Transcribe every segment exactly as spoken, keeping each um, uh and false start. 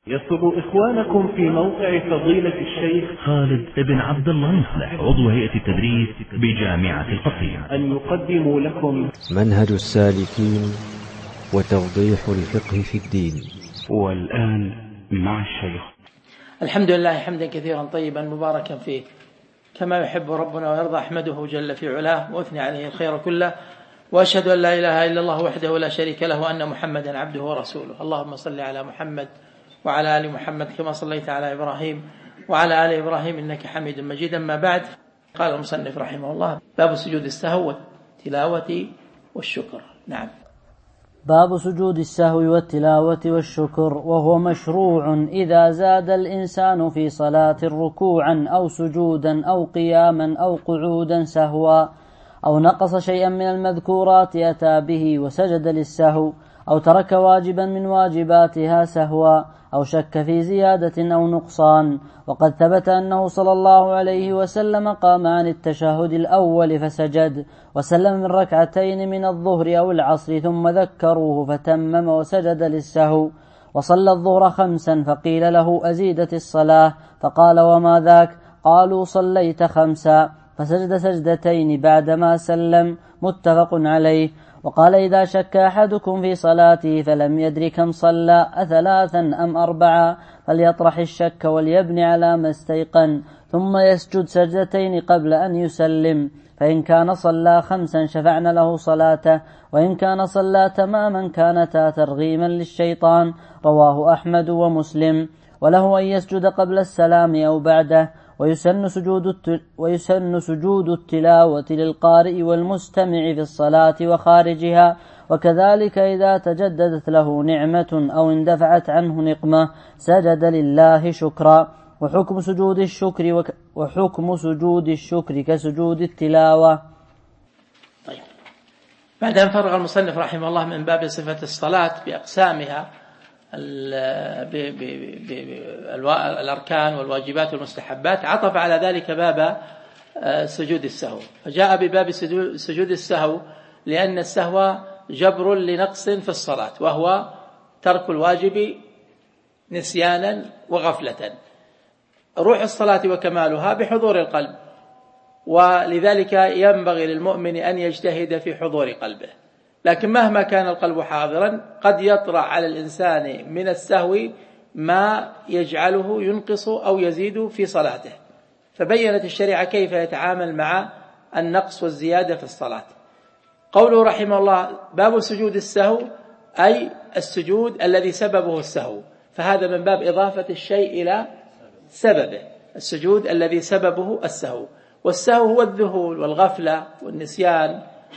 يسر إخوانكم في موقع فضيلة الشيخ خالد بن عبد الله مصلح عضو هيئة التدريس بجامعة القصيم أن يقدموا لكم منهج السالكين وتوضيح الفقه في الدين. والآن مع الشيخ. الحمد لله حمدا كثيرا طيبا مباركا فيه كما يحب ربنا ويرضى. أحمده جل في علاه وأثني عليه الخير كله، وأشهد أن لا إله إلا الله وحده لا شريك له وأن محمدا عبده ورسوله. اللهم صل على محمد وعلى آل محمد كما صليت على إبراهيم وعلى آل إبراهيم إنك حميد مجيد. أما بعد، قال المصنف رحمه الله: باب سجود السهو والتلاوة والشكر. نعم. باب سجود السهو والتلاوة والشكر، وهو مشروع إذا زاد الإنسان في صلاة ركوعا أو سجودا أو قياما أو قعودا سهوا، أو نقص شيئا من المذكورات أتى به وسجد للسهو، أو ترك واجبا من واجباتها سهوا، أو شك في زيادة أو نقصان. وقد ثبت أنه صلى الله عليه وسلم قام عن التشهد الأول فسجد وسلم من ركعتين من الظهر أو العصر ثم ذكروه فتمم وسجد للسهو. وصلى الظهر خمسا فقيل له: أزيدت الصلاة؟ فقال: وما ذاك؟ قالوا: صليت خمسا. فسجد سجدتين بعدما سلم، متفق عليه. وقال: إذا شك أحدكم في صلاته فلم يدر كم صلى أثلاثا أم أربعا فليطرح الشك وليبني على ما استيقن، ثم يسجد سجدتين قبل أن يسلم، فإن كان صلى خمسا شفعنا له صلاته، وإن كان صلى تماما كانتا ترغيما للشيطان. رواه أحمد ومسلم. وله أن يسجد قبل السلام أو بعده. ويسن سجود, ويسن سجود التلاوة للقارئ والمستمع في الصلاة وخارجها، وكذلك إذا تجددت له نعمة أو اندفعت عنه نقمة سجد لله شكرا. وحكم سجود الشكر وك وحكم سجود الشكر كسجود التلاوة. طيب، بعد أن فرغ المصنف رحمه الله من باب صفة الصلاة بأقسامها، الأركان والواجبات والمستحبات، عطف على ذلك باب سجود السهو. فجاء بباب سجود السهو لأن السهو جبر لنقص في الصلاة، وهو ترك الواجب نسيانا وغفلة. روح الصلاة وكمالها بحضور القلب، ولذلك ينبغي للمؤمن أن يجتهد في حضور قلبه. لكن مهما كان القلب حاضرا قد يطرأ على الإنسان من السهو ما يجعله ينقص أو يزيد في صلاته، فبينت الشريعة كيف يتعامل مع النقص والزيادة في الصلاة. قوله رحمه الله: باب سجود السهو، أي السجود الذي سببه السهو، فهذا من باب إضافة الشيء إلى سببه، السجود الذي سببه السهو. والسهو هو الذهول والغفلة والنسيان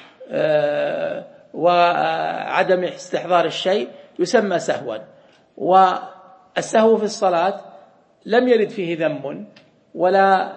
آه وعدم استحضار الشيء يسمى سهوا. والسهو في الصلاة لم يرد فيه ذم ولا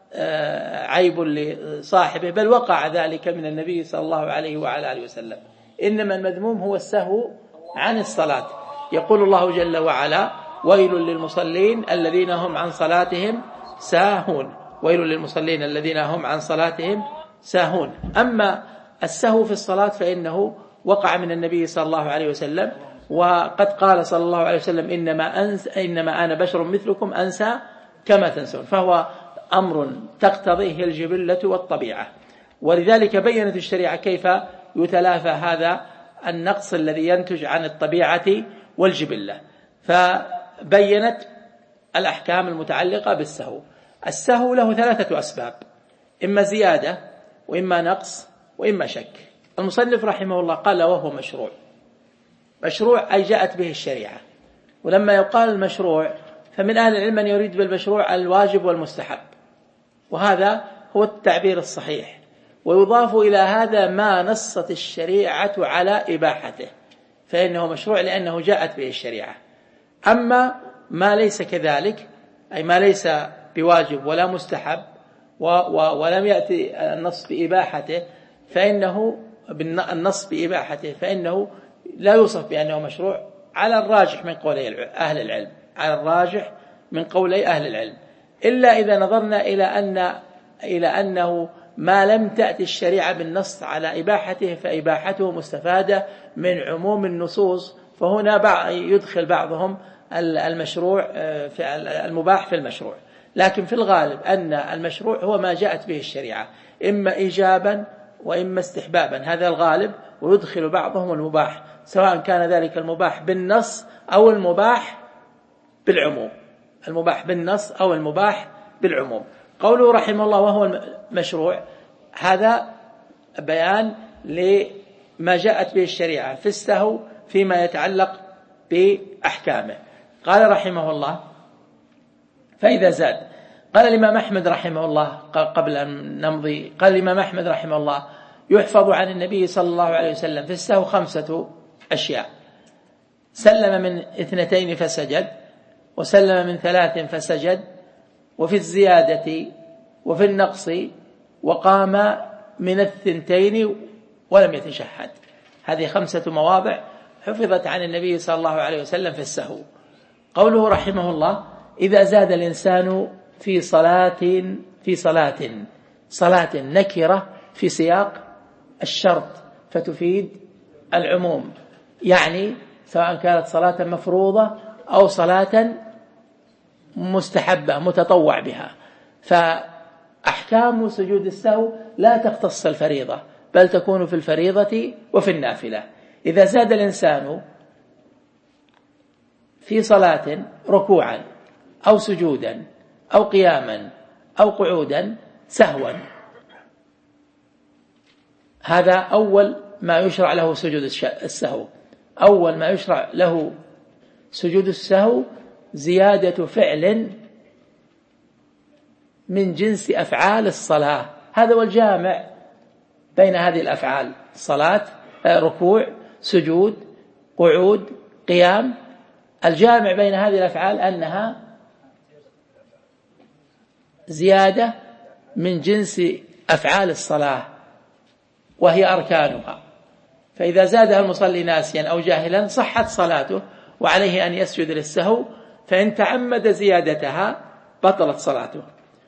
عيب لصاحبه، بل وقع ذلك من النبي صلى الله عليه وعلى آله وسلم. إنما المذموم هو السهو عن الصلاة. يقول الله جل وعلا: ويل للمصلين الذين هم عن صلاتهم ساهون. ويل للمصلين الذين هم عن صلاتهم ساهون. أما السهو في الصلاة فإنه وقع من النبي صلى الله عليه وسلم، وقد قال صلى الله عليه وسلم: إنما, أنس إنما أنا بشر مثلكم أنسى كما تنسون. فهو أمر تقتضيه الجبلة والطبيعة، ولذلك بينت الشريعة كيف يتلافى هذا النقص الذي ينتج عن الطبيعة والجبلة، فبينت الأحكام المتعلقة بالسهو. السهو له ثلاثة أسباب: إما زيادة، وإما نقص، وإما شك. المصنف رحمه الله قال: وهو مشروع. مشروع أي جاءت به الشريعة. ولما يقال المشروع فمن أهل العلم من يريد بالمشروع الواجب والمستحب، وهذا هو التعبير الصحيح. ويضاف إلى هذا ما نصت الشريعة على إباحته، فإنه مشروع لأنه جاءت به الشريعة. أما ما ليس كذلك، أي ما ليس بواجب ولا مستحب ولم يأتي النص بإباحته، فإنه بالنص بإباحته فإنه لا يوصف بأنه مشروع على الراجح من قولي أهل العلم، على الراجح من قولي أهل العلم، إلا إذا نظرنا إلى أن إلى أنه ما لم تأتي الشريعة بالنص على إباحته فإباحته مستفادة من عموم النصوص، فهنا يدخل بعضهم المشروع في المباح في المشروع، لكن في الغالب أن المشروع هو ما جاءت به الشريعة إما إيجابا وإما استحبابا، هذا الغالب، ويدخل بعضهم المباح سواء كان ذلك المباح بالنص أو المباح بالعموم، المباح بالنص أو المباح بالعموم. قوله رحمه الله وهو المشروع، هذا بيان لما جاءت به الشريعة في السهو فيما يتعلق بأحكامه. قال رحمه الله فإذا زاد، قال الإمام أحمد رحمه الله قبل أن نمضي، قال الإمام أحمد رحمه الله يحفظ عن النبي صلى الله عليه وسلم في السهو خمسة أشياء: سلم من اثنتين فسجد، وسلم من ثلاث فسجد، وفي الزيادة، وفي النقص، وقام من الثنتين ولم يتشهد. هذه خمسة مواضع حفظت عن النبي صلى الله عليه وسلم في السهو. قوله رحمه الله إذا زاد الإنسان في صلاة في صلاة صلاة نكرة في سياق الشرط فتفيد العموم، يعني سواء كانت صلاة مفروضة أو صلاة مستحبة متطوع بها، فأحكام سجود السهو لا تختص الفريضة بل تكون في الفريضة وفي النافلة. إذا زاد الإنسان في صلاة ركوعا أو سجودا أو قياما أو قعودا سهوا، هذا أول ما يشرع له سجود السهو. أول ما يشرع له سجود السهو زيادة فعل من جنس أفعال الصلاة، هذا هو الجامع بين هذه الأفعال: صلاة، ركوع، سجود، قعود، قيام. الجامع بين هذه الأفعال أنها زيادة من جنس أفعال الصلاة وهي أركانها، فإذا زادها المصلي ناسيا أو جاهلا صحت صلاته وعليه أن يسجد للسهو، فإن تعمد زيادتها بطلت صلاته.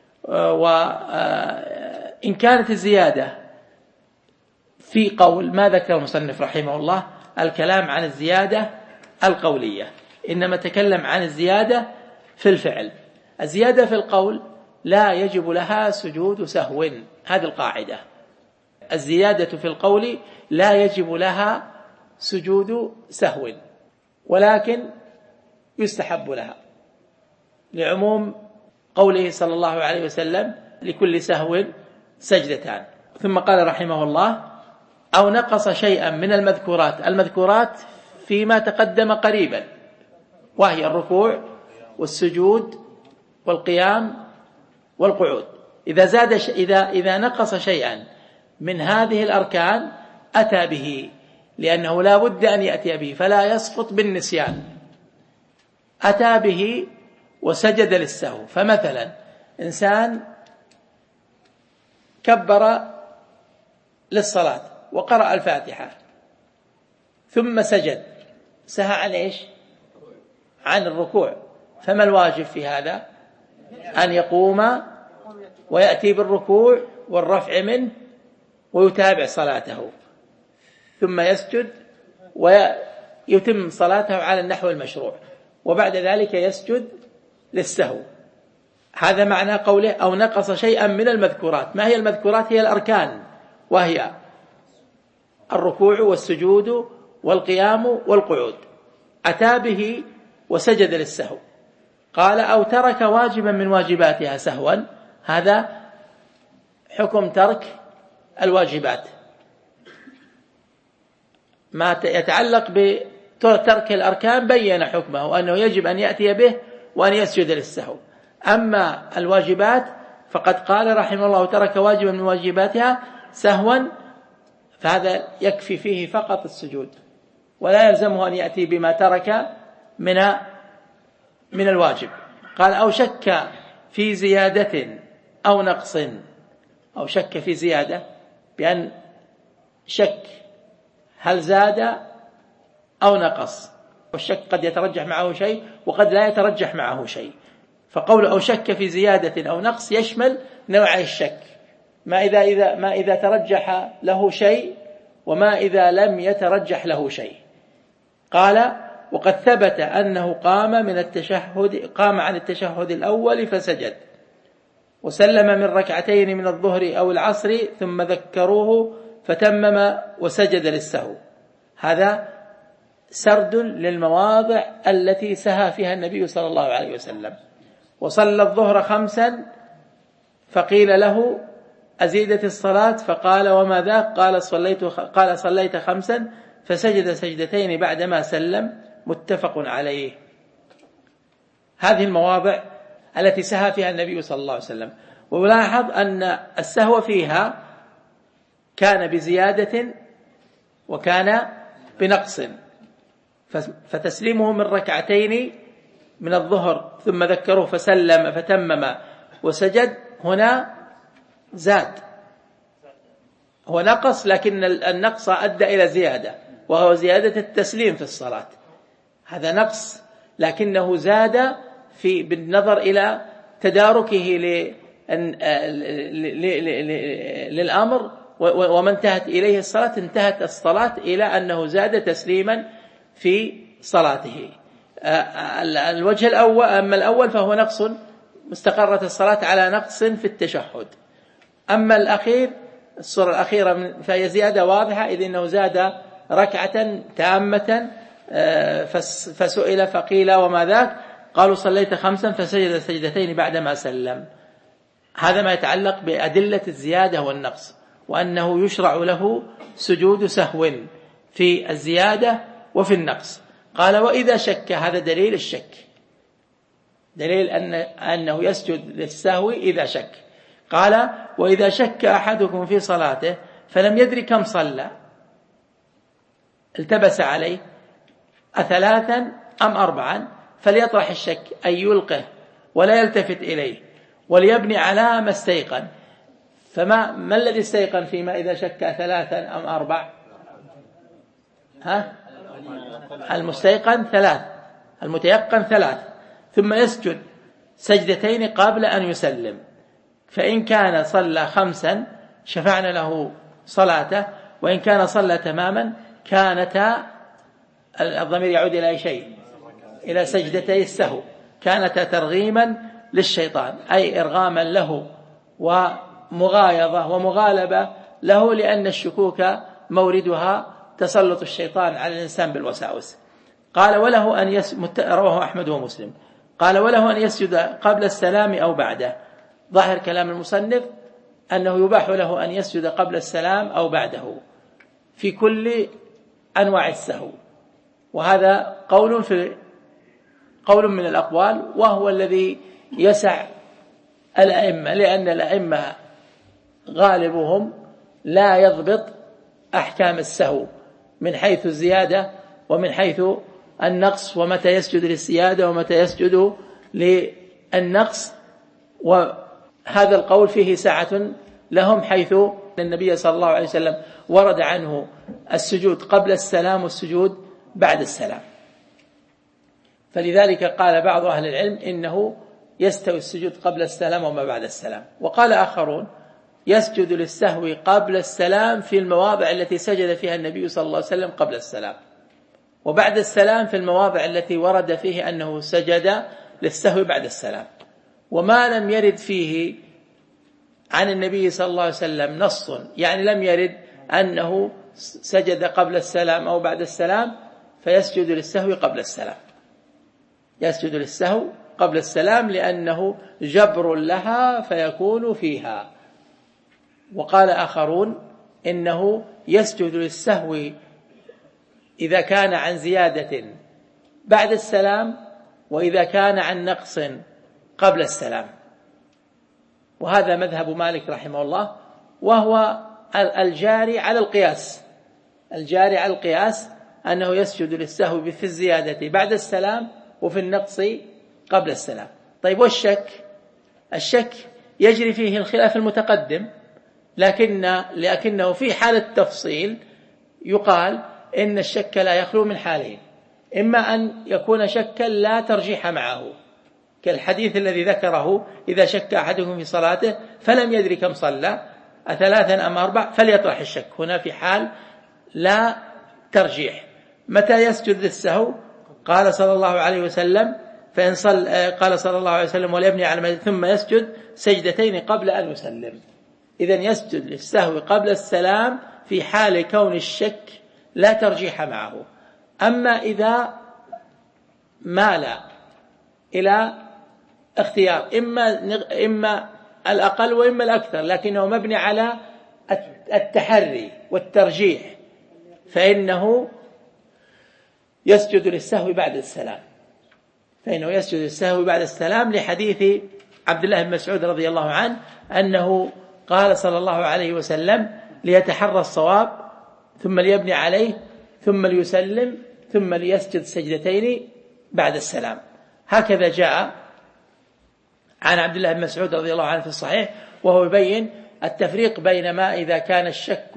وإن كانت الزيادة في قول ما ذكر المصنف رحمه الله الكلام عن الزيادة القولية، إنما تكلم عن الزيادة في الفعل. الزيادة في القول لا يجب لها سجود سهو، هذه القاعدة: الزيادة في القول لا يجب لها سجود سهو، ولكن يستحب لها لعموم قوله صلى الله عليه وسلم لكل سهو سجدتان. ثم قال رحمه الله أو نقص شيئا من المذكورات، المذكورات فيما تقدم قريبا، وهي الركوع والسجود والقيام والقعود. إذا زاد ش... إذا إذا نقص شيئا من هذه الأركان أتى به، لأنه لا بد أن يأتي به فلا يسقط بالنسيان، أتى به وسجد للسهو. فمثلا إنسان كبر للصلاة وقرأ الفاتحة ثم سجد، سهى عن إيش؟ عن الركوع، فما الواجب في هذا؟ أن يقوم ويأتي بالركوع والرفع منه ويتابع صلاته، ثم يسجد ويتم صلاته على النحو المشروع، وبعد ذلك يسجد للسهو. هذا معنى قوله أو نقص شيئا من المذكورات. ما هي المذكورات؟ هي الأركان، وهي الركوع والسجود والقيام والقعود. أتى به وسجد للسهو. قال أو ترك واجبا من واجباتها سهوا، هذا حكم ترك الواجبات. ما يتعلق بترك الأركان بين حكمه أنه يجب أن يأتي به وأن يسجد للسهو. أما الواجبات فقد قال رحمه الله ترك واجبا من واجباتها سهوا، فهذا يكفي فيه فقط السجود، ولا يلزمه أن يأتي بما ترك من من الواجب. قال أو شك في زيادة أو نقص، أو شك في زيادة بأن شك هل زاد أو نقص، والشك قد يترجح معه شيء وقد لا يترجح معه شيء. فقول أو شك في زيادة أو نقص يشمل نوعي الشك، ما إذا, إذا, ما إذا ترجح له شيء وما إذا لم يترجح له شيء. قال وقد ثبت أنه قام من التشهد قام عن التشهد الأول فسجد وسلم من ركعتين من الظهر أو العصر ثم ذكروه فتمم وسجد للسهو. هذا سرد للمواضع التي سهى فيها النبي صلى الله عليه وسلم. وصلى الظهر خمسا فقيل له أزيدت الصلاة فقال وما ذاك؟ قال صليت قال صليت خمسا فسجد سجدتين بعدما سلم، متفق عليه. هذه المواضع التي سهى فيها النبي صلى الله عليه وسلم. ولاحظ أن السهو فيها كان بزيادة وكان بنقص، فتسليمه من ركعتين من الظهر ثم ذكره فسلم فتمم وسجد هنا زاد، هو نقص لكن النقص أدى إلى زيادة، وهو زيادة التسليم في الصلاة. هذا نقص لكنه زاد في بالنظر إلى تداركه للأمر، وما انتهت إليه الصلاة انتهت الصلاة إلى أنه زاد تسليما في صلاته. الوجه الأول أما الأول فهو نقص، مستقرة الصلاة على نقص في التشهد. أما الأخير الصورة الأخيرة فهي زيادة واضحة، إذ إنه زاد ركعة تامة. فسئل فقيل وما ذاك؟ قالوا صليت خمسا فسجد سجدتين بعدما سلم. هذا ما يتعلق بأدلة الزيادة والنقص، وأنه يشرع له سجود سهو في الزيادة وفي النقص. قال وإذا شك، هذا دليل الشك، دليل أن أنه يسجد للسهو إذا شك. قال وإذا شك أحدكم في صلاته فلم يدري كم صلى التبس عليه أثلاثا أم أربعا فليطرح الشك أن يلقه ولا يلتفت إليه وليبني على ما استيقن. فما ما الذي استيقن فيما إذا شك ثلاثا أم أربع؟ ها؟ المستيقن ثلاث، المتيقن ثلاث. ثم يسجد سجدتين قبل أن يسلم، فإن كان صلى خمسا شفعنا له صلاته، وإن كان صلى تماما كانتا، الضمير يعود إلى أي شيء؟ إلى سجدتي السهو، كانتا ترغيما للشيطان، أي إرغاما له ومغايظة ومغالبة له، لأن الشكوك موردها تسلط الشيطان على الإنسان بالوساوس. قال وله أن يسجد، رواه أحمد ومسلم، قال وله أن يسجد قبل السلام أو بعده. ظاهر كلام المصنف أنه يباح له أن يسجد قبل السلام أو بعده في كل أنواع السهو، وهذا قول في قول من الأقوال، وهو الذي يسع الأئمة، لأن الأئمة غالبهم لا يضبط أحكام السهو من حيث الزيادة ومن حيث النقص، ومتى يسجد للزيادة ومتى يسجد للنقص. وهذا القول فيه سعة لهم، حيث النبي صلى الله عليه وسلم ورد عنه السجود قبل السلام والسجود بعد السلام. فلذلك قال بعض أهل العلم إنه يستوي السجود قبل السلام وما بعد السلام. وقال آخرون يسجد للسهو قبل السلام في المواضع التي سجد فيها النبي صلى الله عليه وسلم قبل السلام، وبعد السلام في المواضع التي ورد فيه أنه سجد للسهو بعد السلام. وما لم يرد فيه عن النبي صلى الله عليه وسلم نص، يعني لم يرد أنه سجد قبل السلام أو بعد السلام، فيسجد للسهو قبل السلام، يسجد للسهو قبل السلام لأنه جبر لها فيكون فيها. وقال آخرون إنه يسجد للسهو إذا كان عن زيادة بعد السلام، وإذا كان عن نقص قبل السلام. وهذا مذهب مالك رحمه الله، وهو الجاري على القياس، الجاري على القياس أنه يسجد للسهو في الزيادة بعد السلام وفي النقص قبل السلام. طيب والشك؟ الشك يجري فيه الخلاف المتقدم، لكن لكنه في حالة التفصيل يقال إن الشك لا يخلو من حالين: إما أن يكون شكا لا ترجيح معه، كالحديث الذي ذكره: إذا شك أحدكم في صلاته فلم يدري كم صلى أثلاثا أم أربع فليطرح الشك. هنا في حال لا ترجيح. متى يسجد للسهو؟ قال صلى الله عليه وسلم فإن صل قال صلى الله عليه وسلم وليبني على ما ثم يسجد سجدتين قبل أن يسلم. إذن يسجد للسهو قبل السلام في حال كون الشك لا ترجيح معه. أما إذا مال إلى اختيار إما إما الأقل وإما الأكثر لكنه مبني على التحري والترجيح فإنه يسجد للسهو بعد السلام فإنه يسجد للسهو بعد السلام لحديث عبد الله بن مسعود رضي الله عنه أنه قال صلى الله عليه وسلم ليتحرى الصواب ثم ليبني عليه ثم ليسلم ثم ليسجد سجدتين بعد السلام. هكذا جاء عن عبد الله بن مسعود رضي الله عنه في الصحيح، وهو يبين التفريق بين ما إذا كان الشك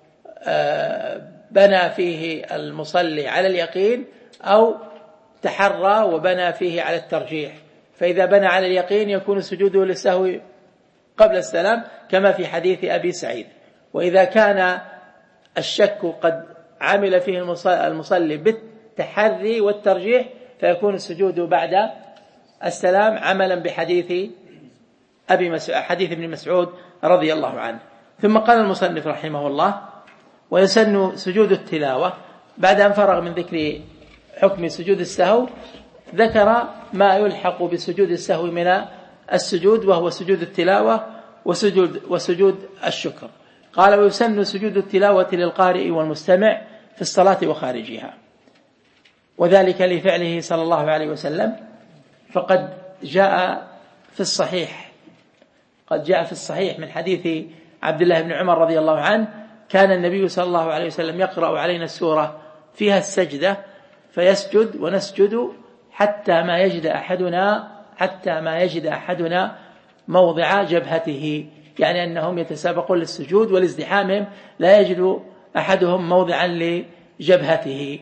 بنى فيه المصلي على اليقين أو تحرى وبنى فيه على الترجيح. فإذا بنى على اليقين يكون سجوده للسهو قبل السلام كما في حديث أبي سعيد، وإذا كان الشك قد عمل فيه المصلي بالتحري والترجيح فيكون السجود بعد السلام عملا بحديث أبي مسعود حديث ابن مسعود رضي الله عنه. ثم قال المصنف رحمه الله ويسن سجود التلاوة. بعد أن فرغ من ذكر حكم سجود السهو ذكر ما يلحق بسجود السهو من السجود، وهو سجود التلاوة وسجود, وسجود الشكر. قال ويسن سجود التلاوة للقارئ والمستمع في الصلاة وخارجها، وذلك لفعله صلى الله عليه وسلم. فقد جاء في الصحيح قد جاء في الصحيح من حديث عبد الله بن عمر رضي الله عنه كان النبي صلى الله عليه وسلم يقرأ علينا السورة فيها السجدة فيسجد ونسجد حتى ما يجد أحدنا حتى ما يجد أحدنا موضع جبهته، يعني أنهم يتسابقون للسجود ولازدحامهم لا يجد أحدهم موضعا لجبهته.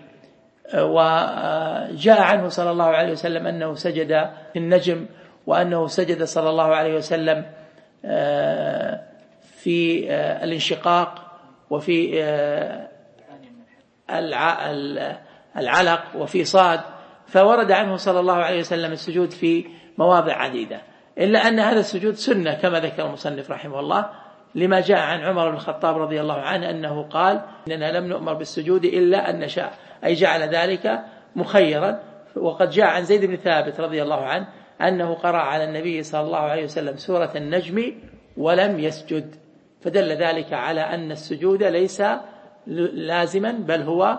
وجاء عنه صلى الله عليه وسلم أنه سجد في النجم، وأنه سجد صلى الله عليه وسلم في الانشقاق وفي العلق وفي صاد، فورد عنه صلى الله عليه وسلم السجود في مواضع عديدة، إلا أن هذا السجود سنة كما ذكر المصنف رحمه الله، لما جاء عن عمر بن الخطاب رضي الله عنه أنه قال إننا لم نؤمر بالسجود إلا أن نشاء، أي جعل ذلك مخيرا. وقد جاء عن زيد بن ثابت رضي الله عنه أنه قرأ على النبي صلى الله عليه وسلم سورة النجم ولم يسجد، فدل ذلك على أن السجود ليس لازما بل هو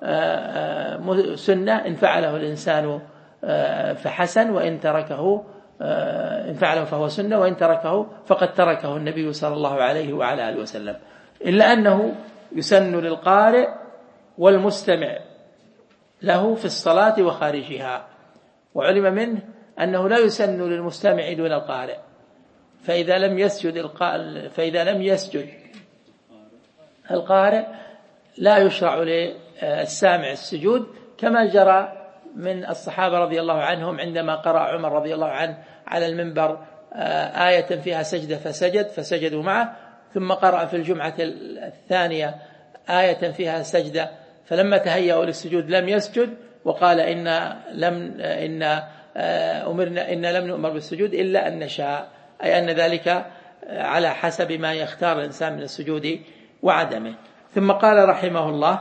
سنة إن فعله الإنسان فحسن، وإن تركه إن فعله فهو سنة، وإن تركه فقد تركه النبي صلى الله عليه وعلى آله وسلم. إلا أنه يسن للقارئ والمستمع له في الصلاة وخارجها، وعلم منه أنه لا يسن للمستمع دون القارئ، فإذا لم يسجد القارئ فإذا لم يسجد القارئ لا يشرع للسامع السجود، كما جرى من الصحابة رضي الله عنهم عندما قرأ عمر رضي الله عنه على المنبر آية فيها سجدة فسجد فسجدوا معه، ثم قرأ في الجمعة الثانية آية فيها سجدة فلما تهيأوا للسجود لم يسجد، وقال إن لم إن أمرنا إن لم نؤمر بالسجود إلا أن نشاء، أي أن ذلك على حسب ما يختار الإنسان من السجود وعدمه. ثم قال رحمه الله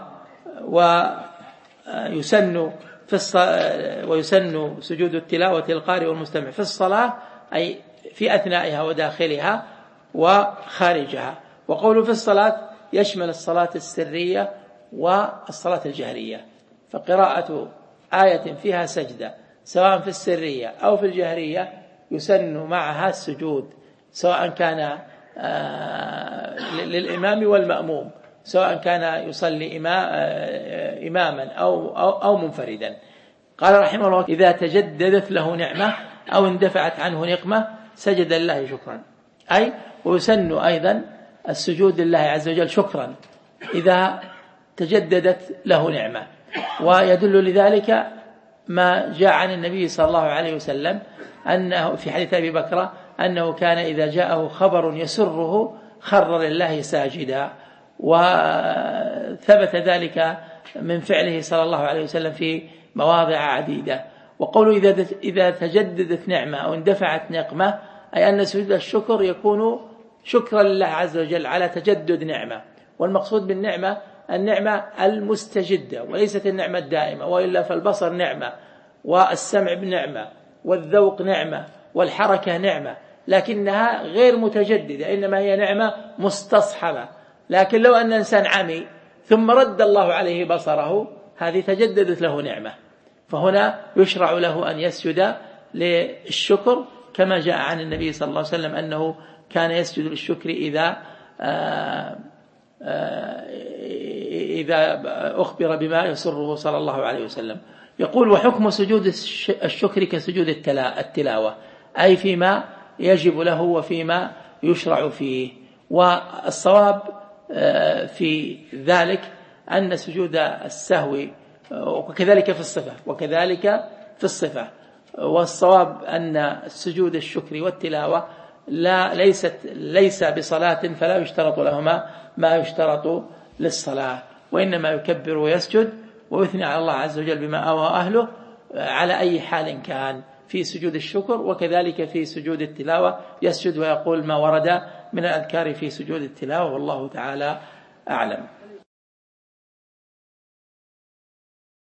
ويسن في الص... ويسن سجود التلاوة للقارئ والمستمع في الصلاة، أي في أثنائها وداخلها وخارجها. وقوله في الصلاة يشمل الصلاة السرية والصلاة الجهرية، فقراءة آية فيها سجدة سواء في السرية أو في الجهرية يسن معها السجود، سواء كان للإمام والمأموم، سواء كان يصلي إماما أو, أو, أو منفردا. قال رحمه الله إذا تجددت له نعمة أو اندفعت عنه نقمة سجد لله شكرا، أي ويسن أيضا السجود لله عز وجل شكرا إذا تجددت له نعمة. ويدل لذلك ما جاء عن النبي صلى الله عليه وسلم أنه في حديث أبي بكر أنه كان إذا جاءه خبر يسره خر لله ساجدا، وثبت ذلك من فعله صلى الله عليه وسلم في مواضع عديدة. وقوله إذا إذا تجددت نعمة أو اندفعت نقمة، أي أن سجود الشكر يكون شكرا لله عز وجل على تجدد نعمة. والمقصود بالنعمة النعمة المستجدة وليست النعمة الدائمة، وإلا فالبصر نعمة، والسمع بنعمة، والذوق نعمة، والحركة نعمة، لكنها غير متجددة، إنما هي نعمة مستصحبة. لكن لو أن إنسان عمي ثم رد الله عليه بصره، هذه تجددت له نعمة، فهنا يشرع له أن يسجد للشكر، كما جاء عن النبي صلى الله عليه وسلم أنه كان يسجد للشكر إذا آآ آآ إذا أخبر بما يسره صلى الله عليه وسلم. يقول: وحكم سجود الشكر كسجود التلاوة، أي فيما يجب له وفيما يشرع فيه. والصواب في ذلك أن سجود السهو وكذلك في الصفة وكذلك في الصفة والصواب أن سجود الشكر والتلاوة لا ليست ليس بصلاة، فلا يشترط لهما ما يشترط للصلاة، وإنما يكبر ويسجد ويثني على الله عز وجل بما أوى أهله على أي حال كان في سجود الشكر، وكذلك في سجود التلاوة يسجد ويقول ما ورد من الأذكار في سجود التلاوة، والله تعالى أعلم.